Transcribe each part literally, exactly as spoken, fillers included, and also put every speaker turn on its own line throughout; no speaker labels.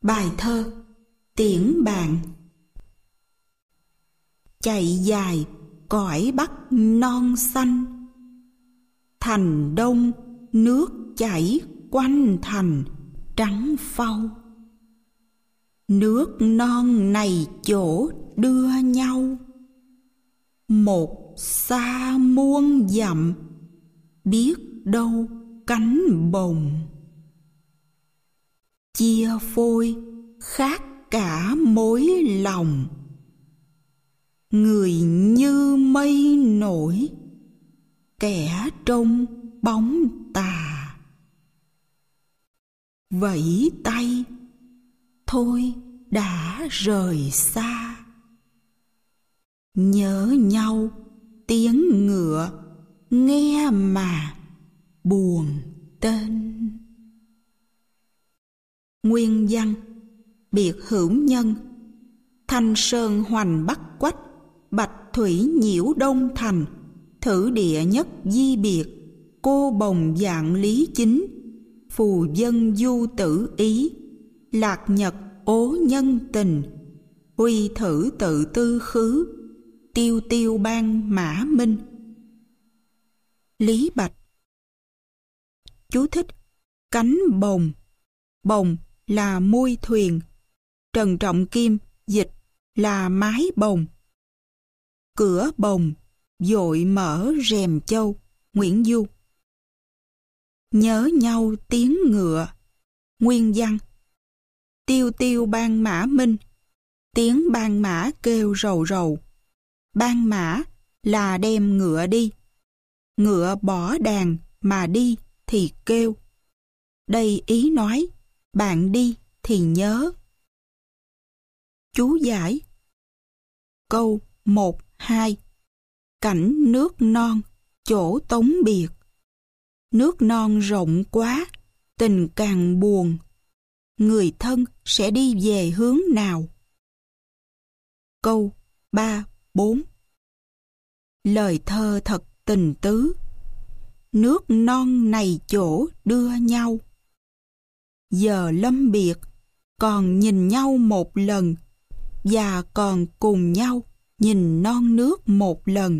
Bài thơ Tiễn bạn. Chạy dài cõi Bắc non xanh, thành Đông nước chảy quanh thành trắng phau. Nước non này chỗ đưa nhau, một xa muôn dặm, biết đâu cánh bồng. Chia phôi khác cả mối lòng, người như mây nổi, kẻ trông bóng tà. Vẫy tay thôi đã rời xa, nhớ nhau tiếng ngựa nghe mà buồn tên. Nguyên văn. Biệt hữu nhân. Thanh sơn hoành bắc quách, bạch thủy nhiễu đông thành. Thử địa nhất di biệt, cô bồng dạng lý chính. Phù dân du tử ý, lạc nhật ố nhân tình. Huy thử tự tư khứ, tiêu tiêu ban mã minh. Lý Bạch. Chú thích: cánh bồng. Bồng là mui thuyền. Trần Trọng Kim dịch là mái bồng. Cửa bồng, dội mở rèm châu. Nguyễn Du. Nhớ nhau tiếng ngựa. Nguyên văn. Tiêu tiêu ban mã minh, tiếng ban mã kêu rầu rầu. Ban mã là đem ngựa đi. Ngựa bỏ đàn mà đi thì kêu. Đây ý nói bạn đi thì nhớ. Chú giải. Câu một, hai. Cảnh nước non, chỗ tống biệt. Nước non rộng quá, tình càng buồn. Người thân sẽ đi về hướng nào? Câu ba, bốn. Lời thơ thật tình tứ. Nước non này chỗ đưa nhau. Giờ lâm biệt, còn nhìn nhau một lần, và còn cùng nhau nhìn non nước một lần.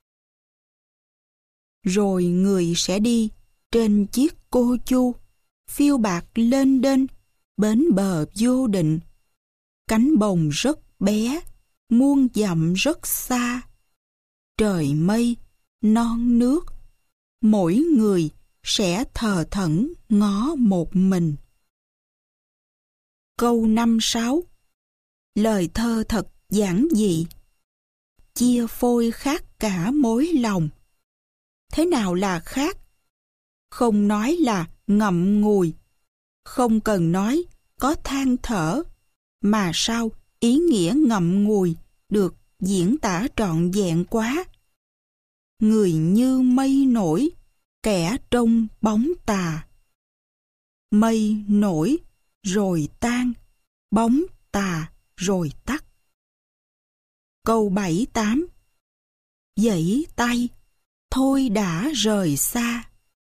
Rồi người sẽ đi trên chiếc cô chu, phiêu bạc lên đên, bến bờ vô định. Cánh bồng rất bé, muôn dặm rất xa. Trời mây, non nước, mỗi người sẽ thờ thẫn ngó một mình. Câu năm, sáu. Lời thơ thật giản dị. Chia phôi khác cả mối lòng. Thế nào là khác? Không nói là ngậm ngùi, không cần nói có than thở, mà sao ý nghĩa ngậm ngùi được diễn tả trọn vẹn quá. Người như mây nổi, kẻ trông bóng tà. Mây nổi rồi tan, bóng tà rồi tắt. Câu bảy, tám. Vẫy tay thôi đã rời xa.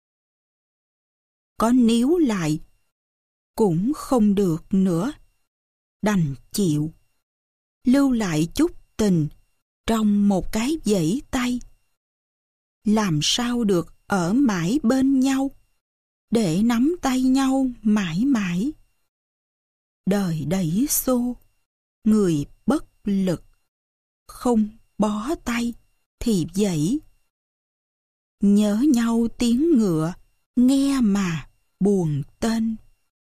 Có níu lại cũng không được nữa, đành chịu. Lưu lại chút tình trong một cái vẫy tay. Làm sao được ở mãi bên nhau, để nắm tay nhau mãi mãi. Đời đẩy xô, người bất lực, không bó tay thì vẫy. Nhớ nhau tiếng ngựa nghe mà buồn tên.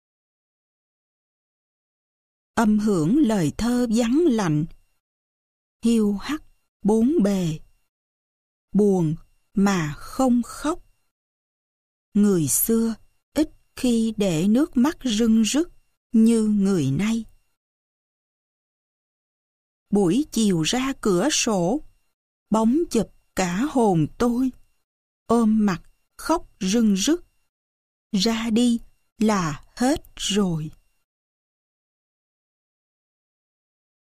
Âm hưởng lời thơ vắng lạnh. Hiu hắt bốn bề, buồn mà không khóc. Người xưa ít khi để nước mắt rưng rức như người nay. Buổi chiều ra cửa sổ, bóng chụp cả hồn tôi. Ôm mặt khóc rưng rức. Ra đi là hết rồi.